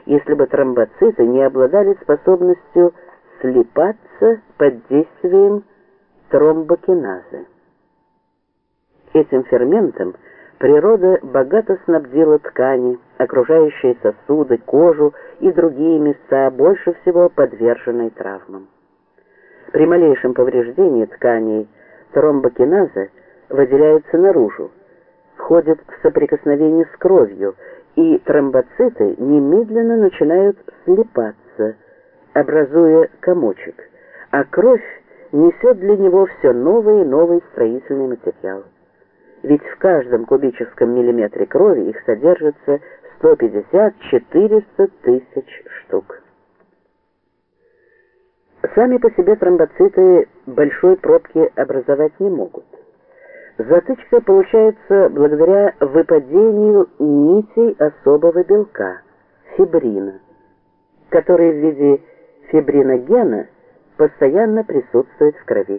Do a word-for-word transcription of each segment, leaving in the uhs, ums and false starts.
если бы тромбоциты не обладали способностью слипаться под действием тромбокиназы. Этим ферментом природа богато снабдила ткани, окружающие сосуды, кожу и другие места, больше всего подверженные травмам. При малейшем повреждении тканей тромбокиназа выделяется наружу, входит в соприкосновение с кровью, и тромбоциты немедленно начинают слипаться, образуя комочек, а кровь несет для него все новый и новый строительный материал. Ведь в каждом кубическом миллиметре крови их содержится сто пятьдесят — четыреста тысяч штук. Сами по себе тромбоциты большой пробки образовать не могут. Затычка получается благодаря выпадению нитей особого белка – фибрина, который в виде фибриногена постоянно присутствует в крови.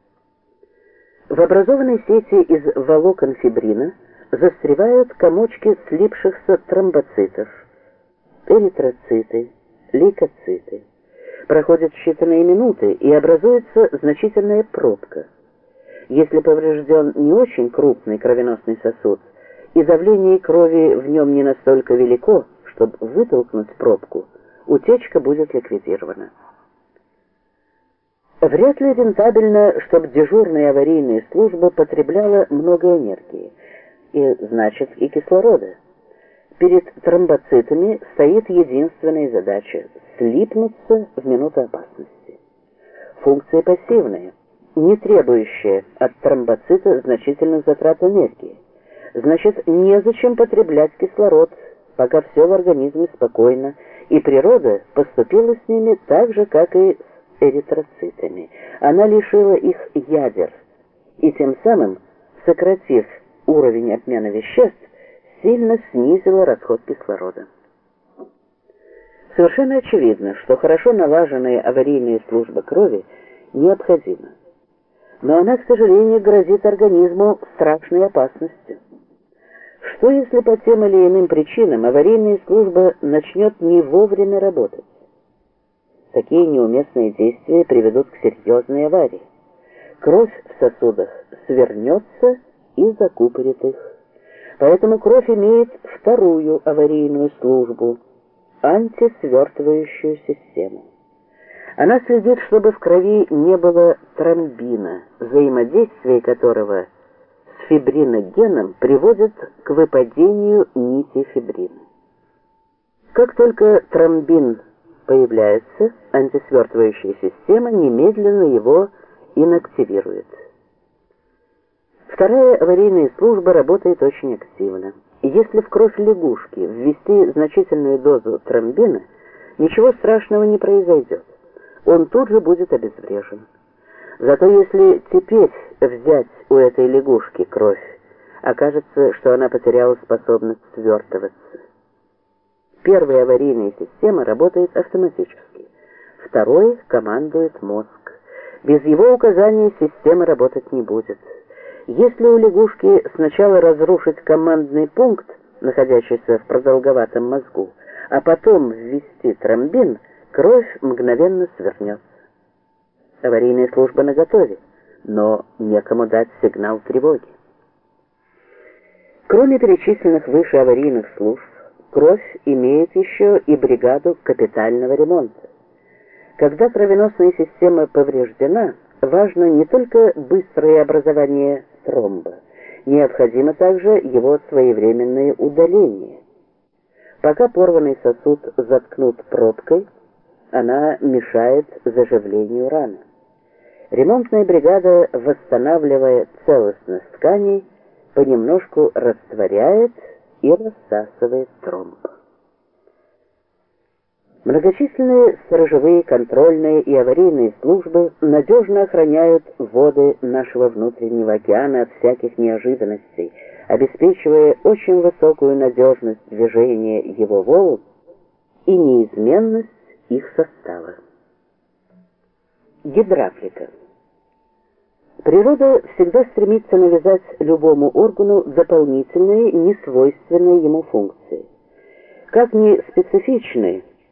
В образованной сети из волокон фибрина застревают комочки слипшихся тромбоцитов, эритроциты, лейкоциты. Проходят считанные минуты, и образуется значительная пробка. Если поврежден не очень крупный кровеносный сосуд, и давление крови в нем не настолько велико, чтобы вытолкнуть пробку, утечка будет ликвидирована. Вряд ли рентабельно, чтобы дежурная аварийная служба потребляла много энергии, и, значит, и кислорода. Перед тромбоцитами стоит единственная задача – слипнуться в минуту опасности. Функция пассивная, не требующая от тромбоцита значительных затрат энергии. Значит, незачем потреблять кислород, пока все в организме спокойно, и природа поступила с ними так же, как и с эритроцитами. Она лишила их ядер, и тем самым, сократив уровень обмена веществ, сильно снизила расход кислорода. Совершенно очевидно, что хорошо налаженная аварийная служба крови необходима. Но она, к сожалению, грозит организму страшной опасностью. Что если по тем или иным причинам аварийная служба начнет не вовремя работать? Такие неуместные действия приведут к серьезной аварии. Кровь в сосудах свернется и закупорит их. Поэтому кровь имеет вторую аварийную службу – антисвертывающую систему. Она следит, чтобы в крови не было тромбина, взаимодействие которого с фибриногеном приводит к выпадению нити фибрина. Как только тромбин появляется, антисвертывающая система немедленно его инактивирует. Вторая аварийная служба работает очень активно. Если в кровь лягушки ввести значительную дозу тромбина, ничего страшного не произойдет. Он тут же будет обезврежен. Зато если теперь взять у этой лягушки кровь, окажется, что она потеряла способность свертываться. Первая аварийная система работает автоматически. Второй командует мозг. Без его указания система работать не будет. Если у лягушки сначала разрушить командный пункт, находящийся в продолговатом мозгу, а потом ввести тромбин, кровь мгновенно свернется. Аварийная служба наготове, но некому дать сигнал тревоги. Кроме перечисленных выше аварийных служб, кровь имеет еще и бригаду капитального ремонта. Когда кровеносная система повреждена, важно не только быстрое образование тромба, необходимо также его своевременное удаление. Пока порванный сосуд заткнут пробкой, она мешает заживлению раны. Ремонтная бригада, восстанавливая целостность тканей, понемножку растворяет и рассасывает тромб. Многочисленные сторожевые, контрольные и аварийные службы надежно охраняют воды нашего внутреннего океана от всяких неожиданностей, обеспечивая очень высокую надежность движения его волн и неизменность их состава. Гидравлика. Природа всегда стремится навязать любому органу дополнительные, несвойственные ему функции. Как ни специфичны